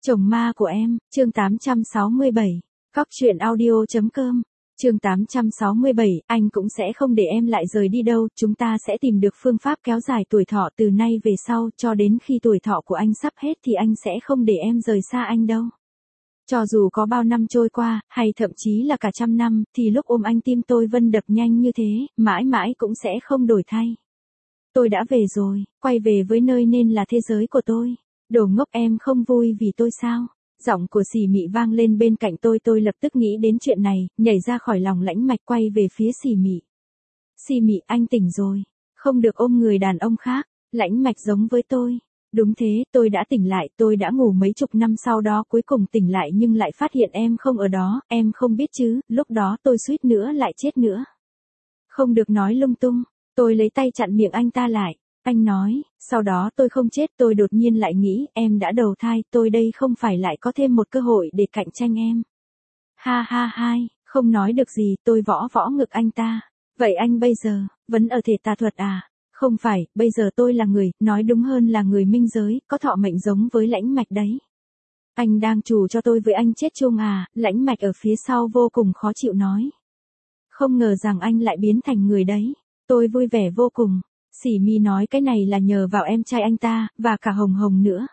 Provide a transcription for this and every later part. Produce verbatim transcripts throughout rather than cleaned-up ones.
Chồng ma của em, chương tám trăm sáu mươi bảy. Cóc truyện audio.com. Chương tám trăm sáu mươi bảy, anh cũng sẽ không để em lại rời đi đâu, chúng ta sẽ tìm được phương pháp kéo dài tuổi thọ từ nay về sau, cho đến khi tuổi thọ của anh sắp hết thì anh sẽ không để em rời xa anh đâu. Cho dù có bao năm trôi qua, hay thậm chí là cả trăm năm, thì lúc ôm anh tim tôi vân đập nhanh như thế, mãi mãi cũng sẽ không đổi thay. Tôi đã về rồi, quay về với nơi nên là thế giới của tôi. Đồ ngốc, em không vui vì tôi sao? Giọng của Xì Mị vang lên bên cạnh tôi, tôi lập tức nghĩ đến chuyện này, nhảy ra khỏi lòng Lãnh Mạch quay về phía Xì Mị. Xì Mị, anh tỉnh rồi, không được ôm người đàn ông khác. Lãnh Mạch giống với tôi. Đúng thế, tôi đã tỉnh lại, tôi đã ngủ mấy chục năm sau đó cuối cùng tỉnh lại nhưng lại phát hiện em không ở đó, em không biết chứ, lúc đó tôi suýt nữa lại chết nữa. Không được nói lung tung, tôi lấy tay chặn miệng anh ta lại. Anh nói, sau đó tôi không chết, tôi đột nhiên lại nghĩ, em đã đầu thai, tôi đây không phải lại có thêm một cơ hội để cạnh tranh em. Ha ha hai, không nói được gì, tôi võ võ ngực anh ta. Vậy anh bây giờ, vẫn ở thể tà thuật à? Không phải, bây giờ tôi là người, nói đúng hơn là người minh giới, có thọ mệnh giống với Lãnh Mạch đấy. Anh đang trù cho tôi với anh chết chung à? Lãnh Mạch ở phía sau vô cùng khó chịu nói. Không ngờ rằng anh lại biến thành người đấy. Tôi vui vẻ vô cùng. Xì Mi nói cái này là nhờ vào em trai anh ta, và cả Hồng Hồng nữa.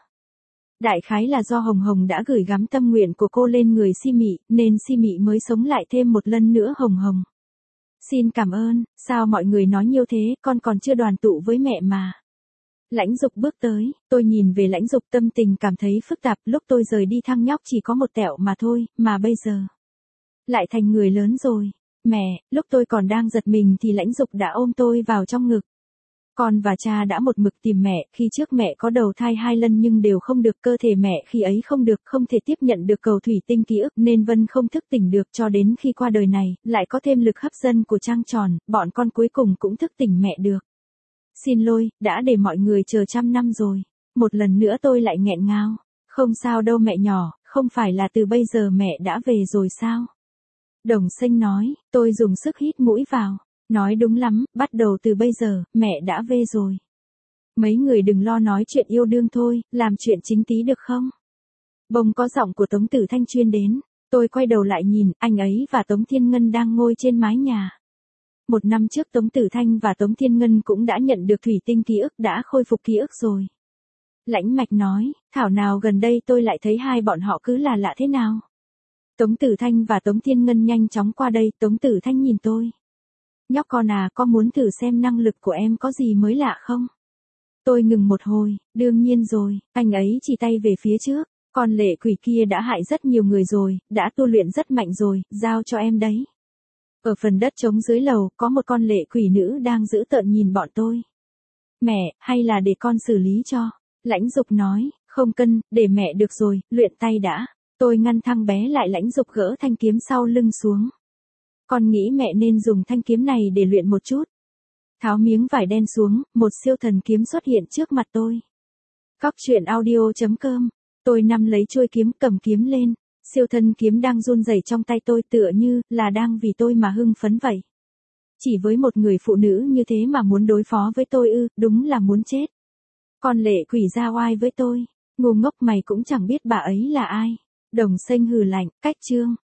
Đại khái là do Hồng Hồng đã gửi gắm tâm nguyện của cô lên người Si Mị, nên Si Mị mới sống lại thêm một lần nữa. Hồng Hồng. Xin cảm ơn, sao mọi người nói nhiều thế, con còn chưa đoàn tụ với mẹ mà. Lãnh Dục bước tới, tôi nhìn về Lãnh Dục, tâm tình cảm thấy phức tạp, lúc tôi rời đi thằng nhóc chỉ có một tẹo mà thôi, mà bây giờ lại thành người lớn rồi. Mẹ, lúc tôi còn đang giật mình thì Lãnh Dục đã ôm tôi vào trong ngực. Con và cha đã một mực tìm mẹ, khi trước mẹ có đầu thai hai lần nhưng đều không được, cơ thể mẹ khi ấy không được, không thể tiếp nhận được cầu thủy tinh ký ức nên Vân không thức tỉnh được, cho đến khi qua đời này, lại có thêm lực hấp dẫn của trăng tròn, bọn con cuối cùng cũng thức tỉnh mẹ được. Xin lỗi, đã để mọi người chờ trăm năm rồi. Một lần nữa tôi lại nghẹn ngào. Không sao đâu mẹ nhỏ, không phải là từ bây giờ mẹ đã về rồi sao? Đồng Sinh nói, tôi dùng sức hít mũi vào. Nói đúng lắm, bắt đầu từ bây giờ, mẹ đã về rồi. Mấy người đừng lo nói chuyện yêu đương thôi, làm chuyện chính tí được không? Bỗng có giọng của Tống Tử Thanh truyền đến. Tôi quay đầu lại nhìn, anh ấy và Tống Thiên Ngân đang ngồi trên mái nhà. Một năm trước Tống Tử Thanh và Tống Thiên Ngân cũng đã nhận được thủy tinh ký ức, đã khôi phục ký ức rồi. Lãnh Mạch nói, thảo nào gần đây tôi lại thấy hai bọn họ cứ là lạ thế nào. Tống Tử Thanh và Tống Thiên Ngân nhanh chóng qua đây, Tống Tử Thanh nhìn tôi. Nhóc con à, có muốn thử xem năng lực của em có gì mới lạ không? Tôi ngừng một hồi, đương nhiên rồi, anh ấy chỉ tay về phía trước. Con lệ quỷ kia đã hại rất nhiều người rồi, đã tu luyện rất mạnh rồi, giao cho em đấy. Ở phần đất trống dưới lầu, có một con lệ quỷ nữ đang giữ tợn nhìn bọn tôi. Mẹ, hay là để con xử lý cho? Lãnh Dục nói, không cần, để mẹ được rồi, luyện tay đã. Tôi ngăn thằng bé lại. Lãnh Dục gỡ thanh kiếm sau lưng xuống. Con nghĩ mẹ nên dùng thanh kiếm này để luyện một chút. Tháo miếng vải đen xuống, một siêu thần kiếm xuất hiện trước mặt tôi. Cóc truyện audio.com. Tôi nắm lấy chuôi kiếm, cầm kiếm lên. Siêu thần kiếm đang run rẩy trong tay tôi, tựa như là đang vì tôi mà hưng phấn vậy. Chỉ với một người phụ nữ như thế mà muốn đối phó với tôi ư, đúng là muốn chết. Con lệ quỷ ra oai với tôi. Ngu ngốc, mày cũng chẳng biết bà ấy là ai. Đồng Sinh hừ lạnh, cách chương.